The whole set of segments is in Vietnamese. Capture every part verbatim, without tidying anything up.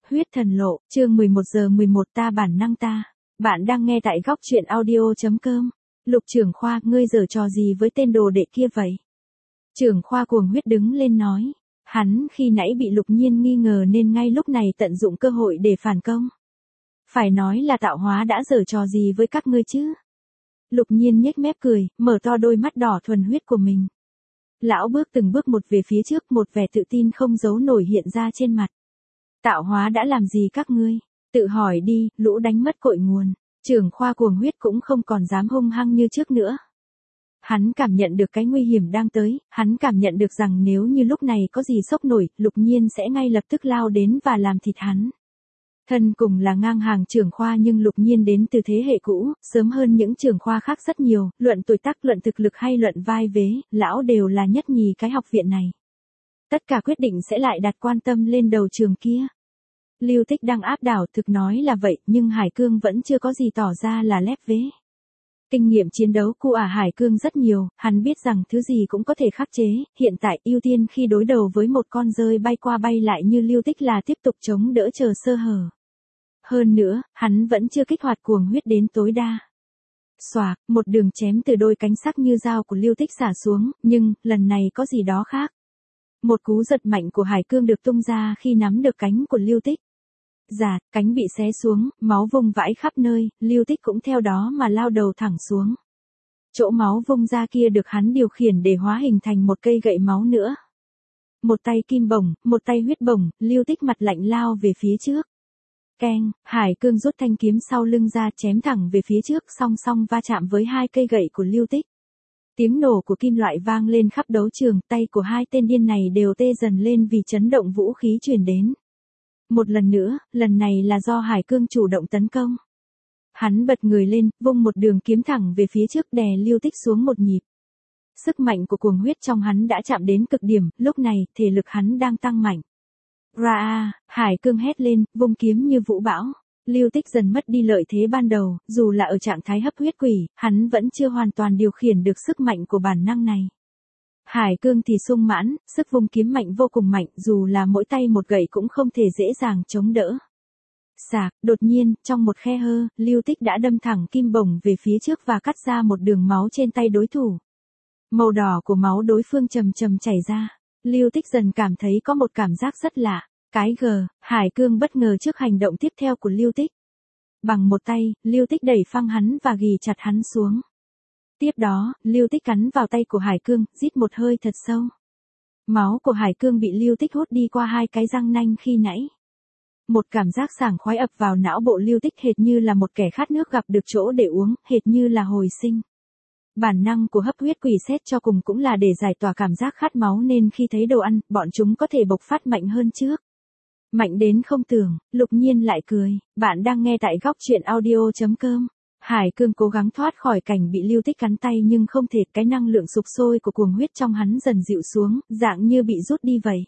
Huyết thần lộ, chương mười một giờ mười một ta bản năng ta. Bạn đang nghe tại góc truyện audio.com. Lục trưởng khoa, ngươi giở trò gì với tên đồ đệ kia vậy? Trưởng khoa cuồng huyết đứng lên nói. Hắn khi nãy bị Lục Nhiên nghi ngờ nên ngay lúc này tận dụng cơ hội để phản công. Phải nói là tạo hóa đã giở trò gì với các ngươi chứ? Lục Nhiên nhếch mép cười, mở to đôi mắt đỏ thuần huyết của mình. Lão bước từng bước một về phía trước, một vẻ tự tin không giấu nổi hiện ra trên mặt. Tạo hóa đã làm gì các ngươi? Tự hỏi đi, lũ đánh mất cội nguồn. Trưởng khoa cuồng huyết cũng không còn dám hung hăng như trước nữa. Hắn cảm nhận được cái nguy hiểm đang tới, hắn cảm nhận được rằng nếu như lúc này có gì sốc nổi, Lục Nhiên sẽ ngay lập tức lao đến và làm thịt hắn. Thân cùng là ngang hàng trưởng khoa nhưng Lục Nhiên đến từ thế hệ cũ, sớm hơn những trưởng khoa khác rất nhiều, luận tuổi tác, luận thực lực hay luận vai vế, lão đều là nhất nhì cái học viện này. Tất cả quyết định sẽ lại đặt quan tâm lên đầu trường kia. Lưu Tích đang áp đảo, thực nói là vậy, nhưng Hải Cương vẫn chưa có gì tỏ ra là lép vế. Kinh nghiệm chiến đấu của ả Hải Cương rất nhiều, hắn biết rằng thứ gì cũng có thể khắc chế, hiện tại ưu tiên khi đối đầu với một con rơi bay qua bay lại như Lưu Tích là tiếp tục chống đỡ chờ sơ hở. Hơn nữa, hắn vẫn chưa kích hoạt cuồng huyết đến tối đa. Xoạc, một đường chém từ đôi cánh sắc như dao của Lưu Tích xả xuống, nhưng, lần này có gì đó khác. Một cú giật mạnh của Hải Cương được tung ra khi nắm được cánh của Lưu Tích. Giạt, cánh bị xé xuống, máu vung vãi khắp nơi, Lưu Tích cũng theo đó mà lao đầu thẳng xuống. Chỗ máu vung ra kia được hắn điều khiển để hóa hình thành một cây gậy máu nữa. Một tay kim bổng, một tay huyết bổng, Lưu Tích mặt lạnh lao về phía trước. Keng, Hải Cương rút thanh kiếm sau lưng ra chém thẳng về phía trước, song song va chạm với hai cây gậy của Lưu Tích. Tiếng nổ của kim loại vang lên khắp đấu trường, tay của hai tên điên này đều tê dần lên vì chấn động vũ khí truyền đến. Một lần nữa, lần này là do Hải Cương chủ động tấn công. Hắn bật người lên, vung một đường kiếm thẳng về phía trước đè Lưu Tích xuống một nhịp. Sức mạnh của cuồng huyết trong hắn đã chạm đến cực điểm, lúc này, thể lực hắn đang tăng mạnh. Ra, Hải Cương hét lên, vung kiếm như vũ bão. Lưu Tích dần mất đi lợi thế ban đầu, dù là ở trạng thái hấp huyết quỷ, hắn vẫn chưa hoàn toàn điều khiển được sức mạnh của bản năng này. Hải Cương thì sung mãn, sức vung kiếm mạnh vô cùng mạnh, dù là mỗi tay một gậy cũng không thể dễ dàng chống đỡ. Sạc, đột nhiên, trong một khe hơ, Lưu Tích đã đâm thẳng kim bổng về phía trước và cắt ra một đường máu trên tay đối thủ. Màu đỏ của máu đối phương chầm chầm chảy ra. Lưu Tích dần cảm thấy có một cảm giác rất lạ. Cái gờ, Hải Cương bất ngờ trước hành động tiếp theo của Lưu Tích. Bằng một tay, Lưu Tích đẩy phăng hắn và ghì chặt hắn xuống. Tiếp đó, Lưu Tích cắn vào tay của Hải Cương, rít một hơi thật sâu. Máu của Hải Cương bị Lưu Tích hút đi qua hai cái răng nanh khi nãy. Một cảm giác sảng khoái ập vào não bộ Lưu Tích hệt như là một kẻ khát nước gặp được chỗ để uống, hệt như là hồi sinh. Bản năng của hấp huyết quỷ xét cho cùng cũng là để giải tỏa cảm giác khát máu nên khi thấy đồ ăn, bọn chúng có thể bộc phát mạnh hơn trước. Mạnh đến không tưởng, Lục Nhiên lại cười, bạn đang nghe tại góc truyện audio.com. Hải Cương cố gắng thoát khỏi cảnh bị Lưu Tích cắn tay nhưng không thể, cái năng lượng sục sôi của cuồng huyết trong hắn dần dịu xuống, dạng như bị rút đi vậy.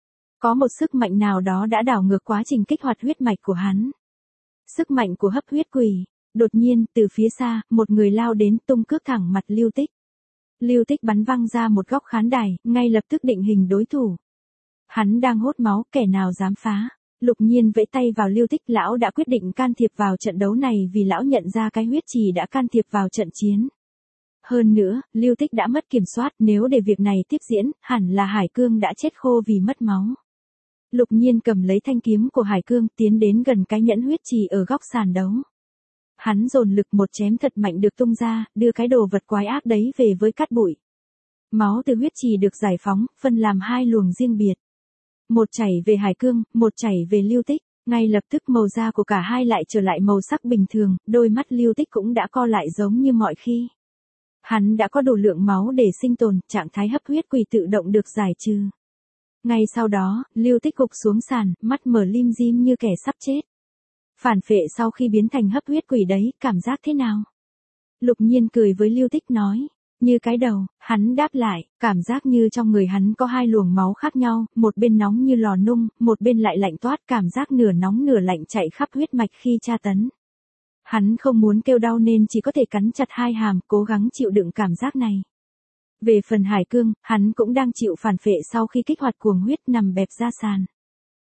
Có một sức mạnh nào đó đã đảo ngược quá trình kích hoạt huyết mạch của hắn. Sức mạnh của hấp huyết quỷ. Đột nhiên, từ phía xa, một người lao đến tung cước thẳng mặt Lưu Tích. Lưu Tích bắn văng ra một góc khán đài, ngay lập tức định hình đối thủ. Hắn đang hốt máu, kẻ nào dám phá. Lục Nhiên vẫy tay vào Lưu Tích, lão đã quyết định can thiệp vào trận đấu này vì lão nhận ra cái huyết trì đã can thiệp vào trận chiến. Hơn nữa, Lưu Tích đã mất kiểm soát, nếu để việc này tiếp diễn, hẳn là Hải Cương đã chết khô vì mất máu. Lục Nhiên cầm lấy thanh kiếm của Hải Cương, tiến đến gần cái nhẫn huyết trì ở góc sàn đấu. Hắn dồn lực một chém thật mạnh được tung ra, đưa cái đồ vật quái ác đấy về với cát bụi. Máu từ huyết trì được giải phóng, phân làm hai luồng riêng biệt. Một chảy về Hải Cương, một chảy về Lưu Tích, ngay lập tức màu da của cả hai lại trở lại màu sắc bình thường, đôi mắt Lưu Tích cũng đã co lại giống như mọi khi. Hắn đã có đủ lượng máu để sinh tồn, trạng thái hấp huyết quỷ tự động được giải trừ. Ngay sau đó, Lưu Tích gục xuống sàn, mắt mở lim dim như kẻ sắp chết. Phản phệ sau khi biến thành hấp huyết quỷ đấy, cảm giác thế nào? Lục Nhiên cười với Lưu Tích nói. Như cái đầu, hắn đáp lại, cảm giác như trong người hắn có hai luồng máu khác nhau, một bên nóng như lò nung, một bên lại lạnh toát, cảm giác nửa nóng nửa lạnh chạy khắp huyết mạch khi tra tấn. Hắn không muốn kêu đau nên chỉ có thể cắn chặt hai hàm, cố gắng chịu đựng cảm giác này. Về phần Hải Cương, hắn cũng đang chịu phản phệ sau khi kích hoạt cuồng huyết nằm bẹp ra sàn.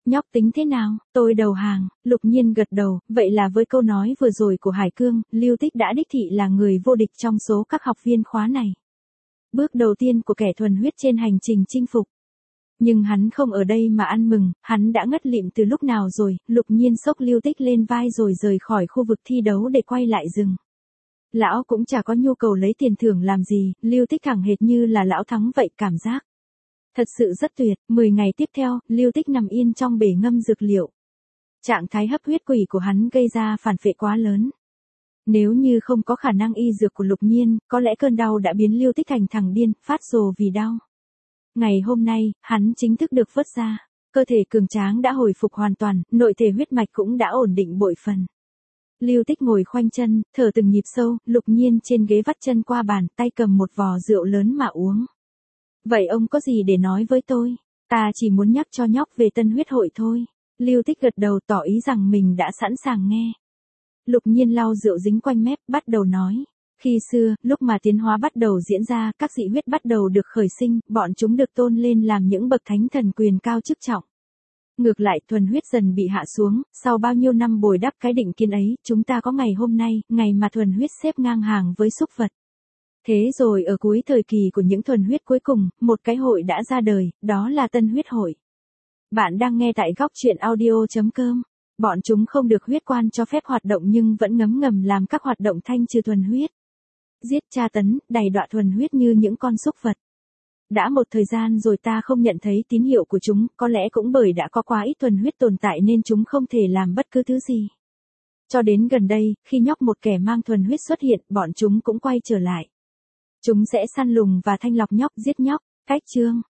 Nhóc tính thế nào? Tôi đầu hàng. Lục Nhiên gật đầu, vậy là với câu nói vừa rồi của Hải Cương, Lưu Tích đã đích thị là người vô địch trong số các học viên khóa này. Bước đầu tiên của kẻ thuần huyết trên hành trình chinh phục. Nhưng hắn không ở đây mà ăn mừng, hắn đã ngất lịm từ lúc nào rồi. Lục Nhiên xốc Lưu Tích lên vai rồi rời khỏi khu vực thi đấu để quay lại rừng. Lão cũng chả có nhu cầu lấy tiền thưởng làm gì, Lưu Tích càng hệt như là lão thắng vậy, cảm giác thật sự rất tuyệt. Mười ngày tiếp theo, Lưu Tích nằm yên trong bể ngâm dược liệu. Trạng thái hấp huyết quỷ của hắn gây ra phản phệ quá lớn. Nếu như không có khả năng y dược của Lục Nhiên, có lẽ cơn đau đã biến Lưu Tích thành thằng điên, phát rồ vì đau. Ngày hôm nay, hắn chính thức được vớt ra. Cơ thể cường tráng đã hồi phục hoàn toàn, nội thể huyết mạch cũng đã ổn định bội phần. Lưu Tích ngồi khoanh chân, thở từng nhịp sâu, Lục Nhiên trên ghế vắt chân qua bàn, tay cầm một vò rượu lớn mà uống. Vậy ông có gì để nói với tôi? Ta chỉ muốn nhắc cho nhóc về tân huyết hội thôi. Lưu Tích gật đầu tỏ ý rằng mình đã sẵn sàng nghe. Lục Nhiên lau rượu dính quanh mép, bắt đầu nói. Khi xưa, lúc mà tiến hóa bắt đầu diễn ra, các dị huyết bắt đầu được khởi sinh, bọn chúng được tôn lên làm những bậc thánh thần quyền cao chức trọng. Ngược lại, thuần huyết dần bị hạ xuống, sau bao nhiêu năm bồi đắp cái định kiến ấy, chúng ta có ngày hôm nay, ngày mà thuần huyết xếp ngang hàng với súc vật. Thế rồi ở cuối thời kỳ của những thuần huyết cuối cùng, một cái hội đã ra đời, đó là tân huyết hội. Bạn đang nghe tại góc truyện audio chấm com. Bọn chúng không được huyết quan cho phép hoạt động nhưng vẫn ngấm ngầm làm các hoạt động thanh trừ thuần huyết. Giết, tra tấn, đày đọa thuần huyết như những con súc vật. Đã một thời gian rồi ta không nhận thấy tín hiệu của chúng, có lẽ cũng bởi đã có quá ít thuần huyết tồn tại nên chúng không thể làm bất cứ thứ gì. Cho đến gần đây, khi nhóc một kẻ mang thuần huyết xuất hiện, bọn chúng cũng quay trở lại. Chúng sẽ săn lùng và thanh lọc nhóc, giết nhóc. Cách chương